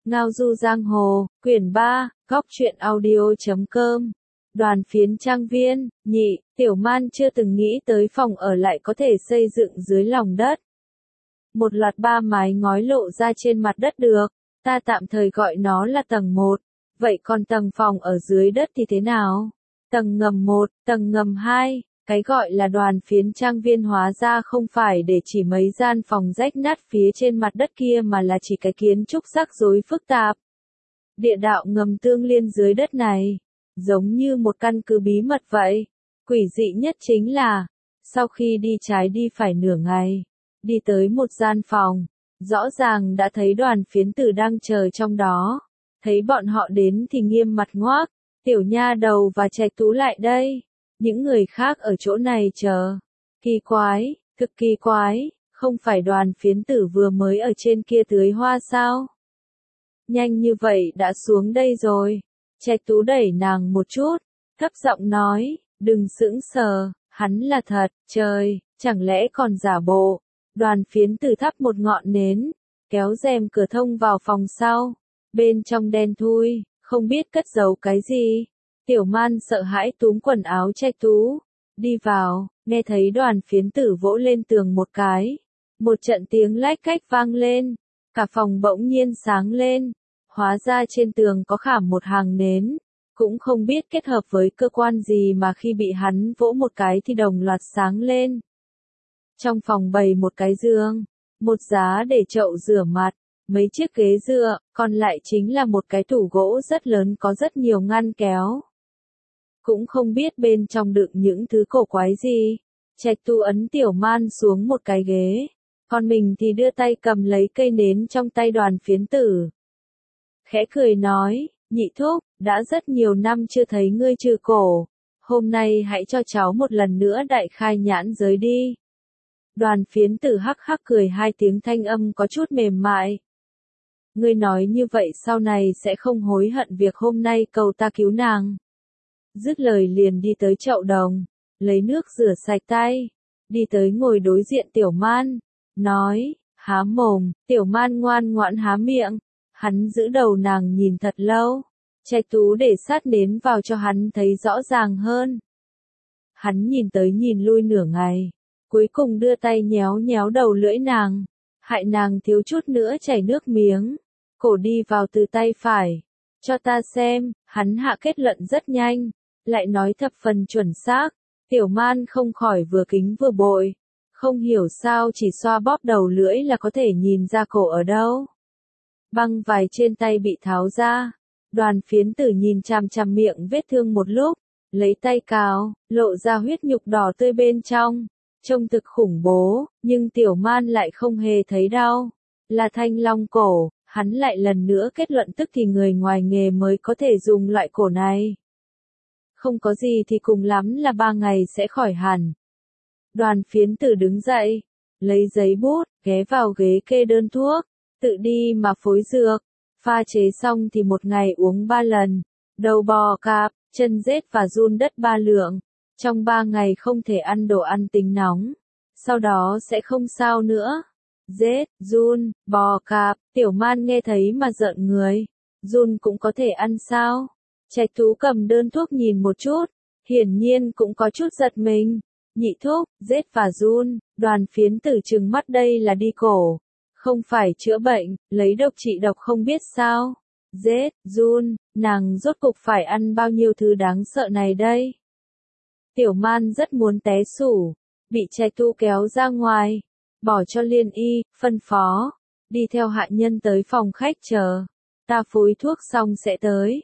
Ngao du giang hồ, quyển 3, góc truyện audio.com. Đoàn phiến trang viên, nhị, Tiểu Man chưa từng nghĩ tới phòng ở lại có thể xây dựng dưới lòng đất. Một loạt 3 mái ngói lộ ra trên mặt đất được, ta tạm thời gọi nó là tầng 1, vậy còn tầng phòng ở dưới đất thì thế nào? Tầng ngầm 1, tầng ngầm 2, cái gọi là đoàn phiến trang viên hóa ra không phải để chỉ mấy gian phòng rách nát phía trên mặt đất kia mà là chỉ cái kiến trúc rắc rối phức tạp. Địa đạo ngầm tương liên dưới đất này, giống như một căn cứ bí mật vậy. Quỷ dị nhất chính là, sau khi đi trái đi phải nửa ngày, đi tới một gian phòng, rõ ràng đã thấy đoàn phiến tử đang chờ trong đó. Thấy bọn họ đến thì nghiêm mặt ngoác, Tiểu nha đầu và Trạch Tú lại đây. Những người khác ở chỗ này chờ. Kỳ quái, cực kỳ quái, không phải đoàn phiến tử vừa mới ở trên kia tưới hoa sao? Nhanh như vậy đã xuống đây rồi. Trạch Tú đẩy nàng một chút, thấp giọng nói, đừng sững sờ, hắn là thật, trời, chẳng lẽ còn giả bộ. Đoàn phiến tử thắp một ngọn nến, kéo rèm cửa thông vào phòng sau. Bên trong đen thui, không biết cất giấu cái gì. Tiểu Man sợ hãi túm quần áo Trạch Tú, đi vào, nghe thấy đoàn phiến tử vỗ lên tường một cái. Một trận tiếng lách cách vang lên, cả phòng bỗng nhiên sáng lên. Hóa ra trên tường có khảm một hàng nến, cũng không biết kết hợp với cơ quan gì mà khi bị hắn vỗ một cái thì đồng loạt sáng lên. Trong phòng bày một cái giường, một giá để chậu rửa mặt, mấy chiếc ghế dựa, còn lại chính là một cái tủ gỗ rất lớn có rất nhiều ngăn kéo. Cũng không biết bên trong đựng những thứ cổ quái gì. Trạch Tú ấn Tiểu Man xuống một cái ghế, còn mình thì đưa tay cầm lấy cây nến trong tay đoàn phiến tử. Khẽ cười nói, nhị thúc, đã rất nhiều năm chưa thấy ngươi trừ cổ, hôm nay hãy cho cháu một lần nữa đại khai nhãn giới đi. Đoàn phiến tử hắc hắc cười hai tiếng, thanh âm có chút mềm mại. Ngươi nói như vậy sau này sẽ không hối hận việc hôm nay cầu ta cứu nàng. Dứt lời liền đi tới chậu đồng, lấy nước rửa sạch tay, đi tới ngồi đối diện Tiểu Man, nói, há mồm. Tiểu Man ngoan ngoãn há miệng, hắn giữ đầu nàng nhìn thật lâu. Trạch Tú để sát nến vào cho hắn thấy rõ ràng hơn. Hắn nhìn tới nhìn lui nửa ngày, cuối cùng đưa tay nhéo nhéo đầu lưỡi nàng, hại nàng thiếu chút nữa chảy nước miếng. Cổ đi vào từ tay phải, cho ta xem. Hắn hạ kết luận rất nhanh, lại nói thập phần chuẩn xác. Tiểu Man không khỏi vừa kính vừa bội, không hiểu sao chỉ xoa bóp đầu lưỡi là có thể nhìn ra cổ ở đâu. Băng vải trên tay bị tháo ra, đoàn phiến tử nhìn chằm chằm miệng vết thương một lúc, lấy tay cào, lộ ra huyết nhục đỏ tươi bên trong, trông thực khủng bố, nhưng Tiểu Man lại không hề thấy đau. Là thanh long cổ, hắn lại lần nữa kết luận tức thì người ngoài nghề mới có thể dùng loại cổ này. Không có gì thì cùng lắm là 3 ngày sẽ khỏi hẳn. Đoàn phiến tử đứng dậy, lấy giấy bút, ghé vào ghế kê đơn thuốc, tự đi mà phối dược, pha chế xong thì một ngày uống 3 lần, đầu bò cạp, chân rết và giun đất 3 lượng, trong 3 ngày không thể ăn đồ ăn tính nóng, sau đó sẽ không sao nữa. Rết, giun, bò cạp, Tiểu Man nghe thấy mà rợn người, giun cũng có thể ăn sao? Trạch Tú cầm đơn thuốc nhìn một chút, hiển nhiên cũng có chút giật mình. Nhị thúc, rết và giun, đoàn phiến tử trừng mắt, đây là đi cổ, không phải chữa bệnh, lấy độc trị độc không biết sao. Rết, giun, nàng rốt cục phải ăn bao nhiêu thứ đáng sợ này đây? Tiểu Man rất muốn té xỉu, bị Trạch Tú kéo ra ngoài, bỏ cho Liên Y, phân phó, đi theo hạ nhân tới phòng khách chờ, ta phối thuốc xong sẽ tới.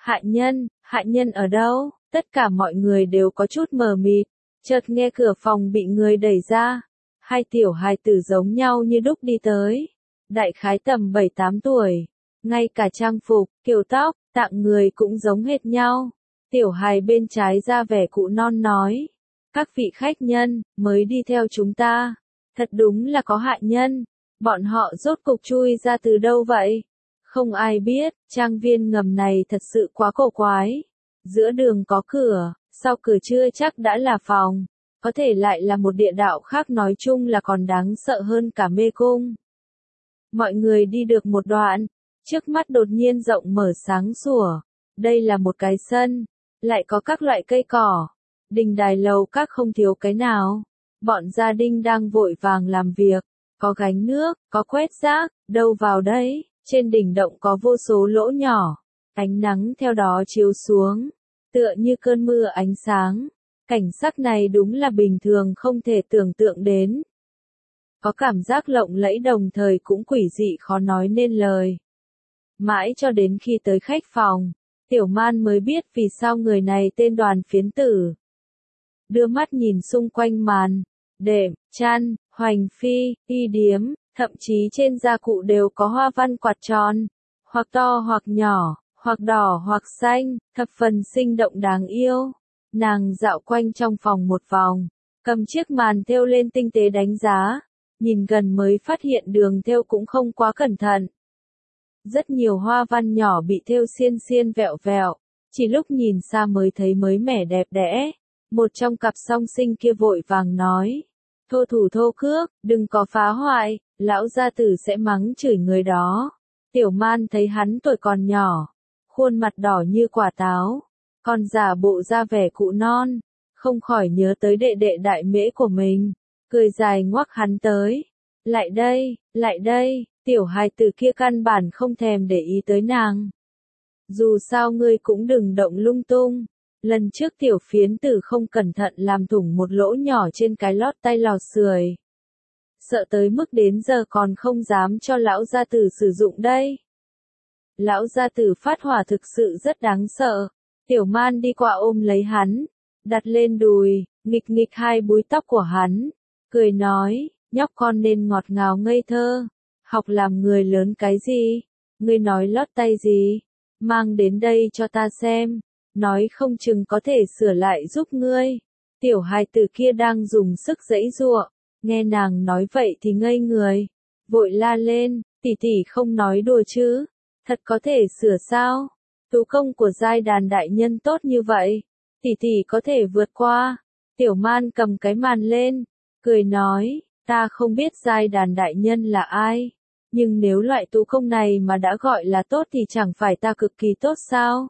Hạ nhân ở đâu? Tất cả mọi người đều có chút mờ mịt, chợt nghe cửa phòng bị người đẩy ra. Hai tiểu hài tử giống nhau như đúc đi tới, đại khái tầm 7-8 tuổi, ngay cả trang phục, kiểu tóc, tạng người cũng giống hệt nhau. Tiểu hài bên trái ra vẻ cụ non nói, các vị khách nhân, mới đi theo chúng ta, thật đúng là có hạ nhân, bọn họ rốt cục chui ra từ đâu vậy? Không ai biết, trang viên ngầm này thật sự quá cổ quái. Giữa đường có cửa, sau cửa chưa chắc đã là phòng, có thể lại là một địa đạo khác, nói chung là còn đáng sợ hơn cả mê cung. Mọi người đi được một đoạn, Trước mắt đột nhiên rộng mở sáng sủa. Đây là một cái sân, lại có các loại cây cỏ. Đình đài lầu các không thiếu cái nào. Bọn gia đình đang vội vàng làm việc, có gánh nước, có quét rác, đâu vào đấy. Trên đỉnh động có vô số lỗ nhỏ, ánh nắng theo đó chiếu xuống, tựa như cơn mưa ánh sáng. Cảnh sắc này đúng là bình thường không thể tưởng tượng đến. Có cảm giác lộng lẫy đồng thời cũng quỷ dị khó nói nên lời. Mãi cho đến khi tới khách phòng, Tiểu Man mới biết vì sao người này tên Đoàn Phiến Tử. Đưa mắt nhìn xung quanh màn, đệm, chăn, hoành phi, y điếm, thậm chí trên gia cụ đều có hoa văn quạt tròn, hoặc to hoặc nhỏ, hoặc đỏ hoặc xanh, thập phần sinh động đáng yêu. Nàng dạo quanh trong phòng một vòng, cầm chiếc màn thêu lên tinh tế đánh giá, nhìn gần mới phát hiện đường thêu cũng không quá cẩn thận. Rất nhiều hoa văn nhỏ bị thêu xiên xiên vẹo vẹo, chỉ lúc nhìn xa mới thấy mới mẻ đẹp đẽ. Một trong cặp song sinh kia vội vàng nói, thô thủ thô cước, đừng có phá hoại, lão gia tử sẽ mắng chửi người đó. Tiểu Man thấy hắn tuổi còn nhỏ, khuôn mặt đỏ như quả táo, còn giả bộ ra vẻ cụ non, không khỏi nhớ tới đệ đệ đại mễ của mình, cười dài ngoắc hắn tới. Lại đây, tiểu hài tử kia căn bản không thèm để ý tới nàng. Dù sao ngươi cũng đừng động lung tung. Lần trước Tiểu Phiến Tử không cẩn thận làm thủng một lỗ nhỏ trên cái lót tay lò sưởi. Sợ tới mức đến giờ còn không dám cho lão gia tử sử dụng đây. Lão gia tử phát hỏa thực sự rất đáng sợ. Tiểu Man đi qua ôm lấy hắn, đặt lên đùi, nghịch nghịch hai búi tóc của hắn, cười nói, nhóc con nên ngọt ngào ngây thơ, học làm người lớn cái gì, ngươi nói lót tay gì, mang đến đây cho ta xem, nói không chừng có thể sửa lại giúp ngươi. Tiểu hài tử kia đang dùng sức giãy giụa, nghe nàng nói vậy thì ngây người, vội la lên, tỷ tỷ không nói đùa chứ, thật có thể sửa sao? Tú công của giai đàn đại nhân tốt như vậy, tỷ tỷ có thể vượt qua. Tiểu Man cầm cái màn lên, cười nói, ta không biết giai đàn đại nhân là ai, nhưng nếu loại tú công này mà đã gọi là tốt thì chẳng phải ta cực kỳ tốt sao?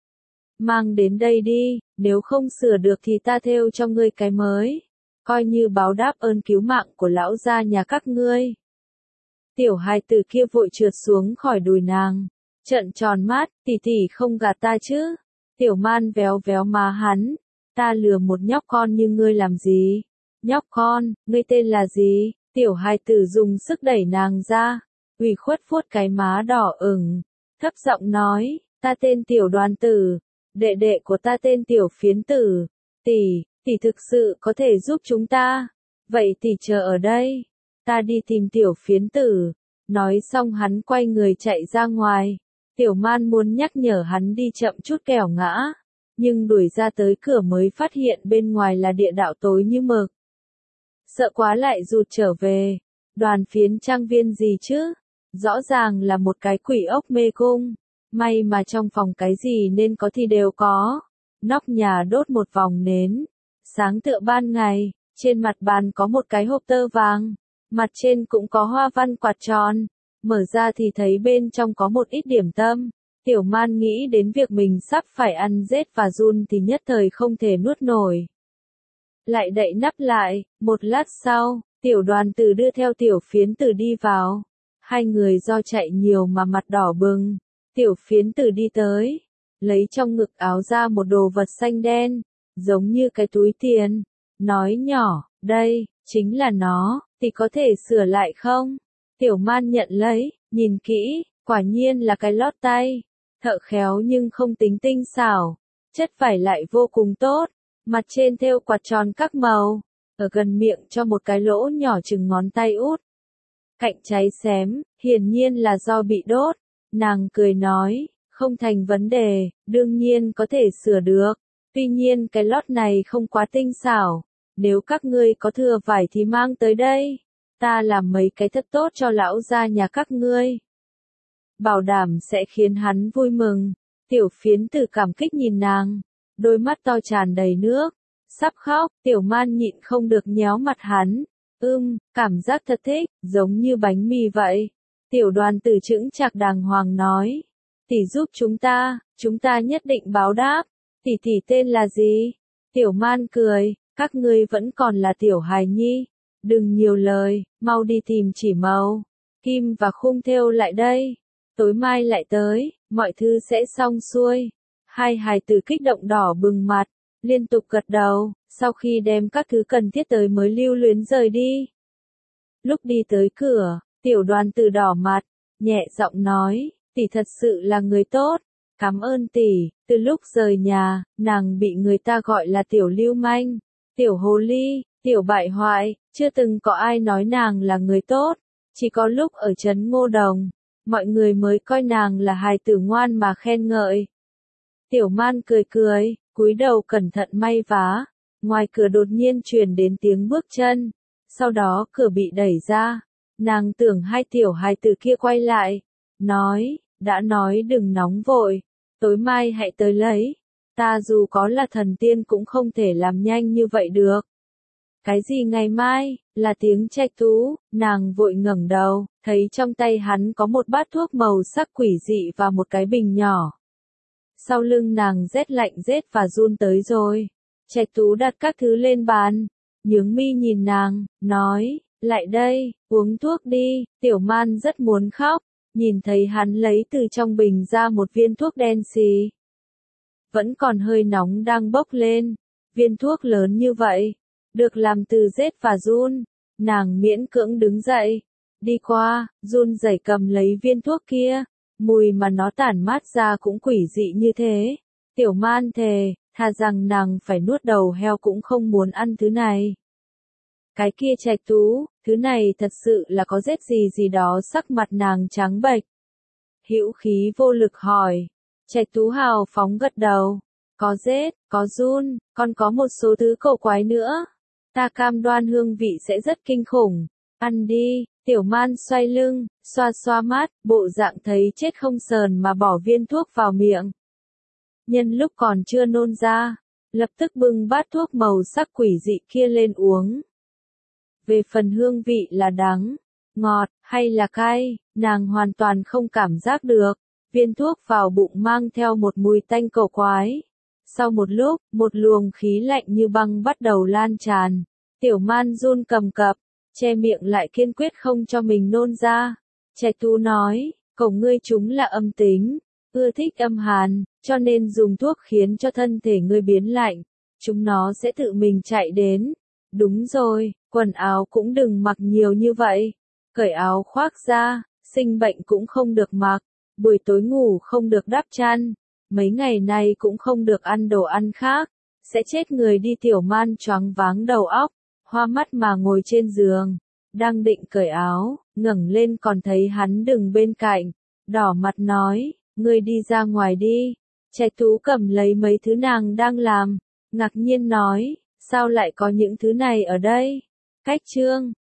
Mang đến đây đi, nếu không sửa được thì ta thêu cho ngươi cái mới, coi như báo đáp ơn cứu mạng của lão gia nhà các ngươi. Tiểu hài tử kia vội trượt xuống khỏi đùi nàng, trợn tròn mắt, tỷ tỷ không gạt ta chứ? Tiểu Man véo véo má hắn, ta lừa một nhóc con như ngươi làm gì? Nhóc con, ngươi tên là gì? Tiểu hài tử dùng sức đẩy nàng ra, ủy khuất vuốt cái má đỏ ửng, thấp giọng nói, ta tên Tiểu Đoàn Tử, đệ đệ của ta tên Tiểu Phiến Tử, tỷ thực sự có thể giúp chúng ta, vậy tỷ chờ ở đây, ta đi tìm Tiểu Phiến Tử. Nói xong hắn quay người chạy ra ngoài. Tiểu Man muốn nhắc nhở hắn đi chậm chút kẻo ngã, nhưng đuổi ra tới cửa mới phát hiện bên ngoài là địa đạo tối như mực. Sợ quá lại rụt trở về. Đoàn Phiến trang viên gì chứ? Rõ ràng là một cái quỷ ốc mê cung. May mà trong phòng cái gì nên có thì đều có. Nóc nhà đốt một vòng nến, sáng tựa ban ngày. Trên mặt bàn có một cái hộp tơ vàng, mặt trên cũng có hoa văn quạt tròn. Mở ra thì thấy bên trong có một ít điểm tâm. Tiểu Man nghĩ đến việc mình sắp phải ăn rết và run thì nhất thời không thể nuốt nổi. Lại đậy nắp lại, một lát sau, Tiểu Đoàn Tử đưa theo Tiểu Phiến Tử đi vào. Hai người do chạy nhiều mà mặt đỏ bừng. Tiểu Phiến Tử đi tới, lấy trong ngực áo ra một đồ vật xanh đen, giống như cái túi tiền. Nói nhỏ, đây, chính là nó, thì có thể sửa lại không? Tiểu Man nhận lấy, nhìn kỹ, quả nhiên là cái lót tay. Thợ khéo nhưng không tính tinh xảo. Chất vải lại vô cùng tốt. Mặt trên thêu quạt tròn các màu. Ở gần miệng cho một cái lỗ nhỏ chừng ngón tay út. Cạnh cháy xém, hiển nhiên là do bị đốt. Nàng cười nói, không thành vấn đề, đương nhiên có thể sửa được. Tuy nhiên cái lót này không quá tinh xảo. Nếu các ngươi có thừa vải thì mang tới đây. Ta làm mấy cái thật tốt cho lão gia nhà các ngươi. Bảo đảm sẽ khiến hắn vui mừng. Tiểu Phiến Tử cảm kích nhìn nàng, đôi mắt to tràn đầy nước, sắp khóc. Tiểu Man nhịn không được nhéo mặt hắn. Cảm giác thật thích, giống như bánh mì vậy. Tiểu Đoàn Tử chững chạc đàng hoàng nói. Tỷ giúp chúng ta nhất định báo đáp. Tỷ tên là gì? Tiểu Man cười, các ngươi vẫn còn là tiểu hài nhi. Đừng nhiều lời, mau đi tìm chỉ màu, kim và khung thêu lại đây. Tối mai lại tới, mọi thứ sẽ xong xuôi. Hai hài tử kích động đỏ bừng mặt, liên tục gật đầu, sau khi đem các thứ cần thiết tới mới lưu luyến rời đi. Lúc đi tới cửa, Tiểu Đoàn Tử đỏ mặt, nhẹ giọng nói, tỷ thật sự là người tốt. Cảm ơn tỷ, từ lúc rời nhà, nàng bị người ta gọi là tiểu lưu manh, tiểu hồ ly, tiểu bại hoại, chưa từng có ai nói nàng là người tốt. Chỉ có lúc ở trấn Ngô Đồng, mọi người mới coi nàng là hài tử ngoan mà khen ngợi. Tiểu Man cười cười, cúi đầu cẩn thận may vá. Ngoài cửa đột nhiên truyền đến tiếng bước chân. Sau đó cửa bị đẩy ra. Nàng tưởng hai tiểu hài tử kia quay lại. Nói, đã nói đừng nóng vội. Tối mai hãy tới lấy. Ta dù có là thần tiên cũng không thể làm nhanh như vậy được. Cái gì ngày mai, là tiếng Trạch Tú, nàng vội ngẩng đầu, thấy trong tay hắn có một bát thuốc màu sắc quỷ dị và một cái bình nhỏ. Sau lưng nàng rét lạnh rét và run tới rồi. Trạch Tú đặt các thứ lên bàn, nhướng mi nhìn nàng, nói, lại đây, uống thuốc đi. Tiểu Man rất muốn khóc, nhìn thấy hắn lấy từ trong bình ra một viên thuốc đen xì. Vẫn còn hơi nóng đang bốc lên, viên thuốc lớn như vậy, được làm từ rết và run. Nàng miễn cưỡng đứng dậy, đi qua, run rẩy cầm lấy viên thuốc kia, mùi mà nó tản mát ra cũng quỷ dị như thế. Tiểu Man thề, thà rằng nàng phải nuốt đầu heo cũng không muốn ăn thứ này. Cái kia Trạch Tú, thứ này thật sự là có rết gì đó. Sắc mặt nàng trắng bệch, hữu khí vô lực hỏi. Trạch Tú hào phóng gật đầu, có rết, có run, còn có một số thứ cổ quái nữa. Ta cam đoan hương vị sẽ rất kinh khủng. Ăn đi. Tiểu Man xoay lưng, xoa xoa mắt, bộ dạng thấy chết không sờn mà bỏ viên thuốc vào miệng. Nhân lúc còn chưa nôn ra, lập tức bưng bát thuốc màu sắc quỷ dị kia lên uống. Về phần hương vị là đắng, ngọt, hay là cay, nàng hoàn toàn không cảm giác được. Viên thuốc vào bụng mang theo một mùi tanh cổ quái. Sau một lúc, một luồng khí lạnh như băng bắt đầu lan tràn. Tiểu Man run cầm cập, che miệng lại kiên quyết không cho mình nôn ra. Trạch Tú nói, cậu ngươi chúng là âm tính, ưa thích âm hàn, cho nên dùng thuốc khiến cho thân thể ngươi biến lạnh. Chúng nó sẽ tự mình chạy đến. Đúng rồi, quần áo cũng đừng mặc nhiều như vậy. Cởi áo khoác ra, sinh bệnh cũng không được mặc. Buổi tối ngủ không được đắp chăn. Mấy ngày nay cũng không được ăn đồ ăn khác. Sẽ chết người đi. Tiểu Man choáng váng đầu óc, hoa mắt mà ngồi trên giường. Đang định cởi áo, ngẩng lên còn thấy hắn đứng bên cạnh. Đỏ mặt nói, ngươi đi ra ngoài đi. Trạch Tú cầm lấy mấy thứ nàng đang làm. Ngạc nhiên nói, sao lại có những thứ này ở đây? Cách chương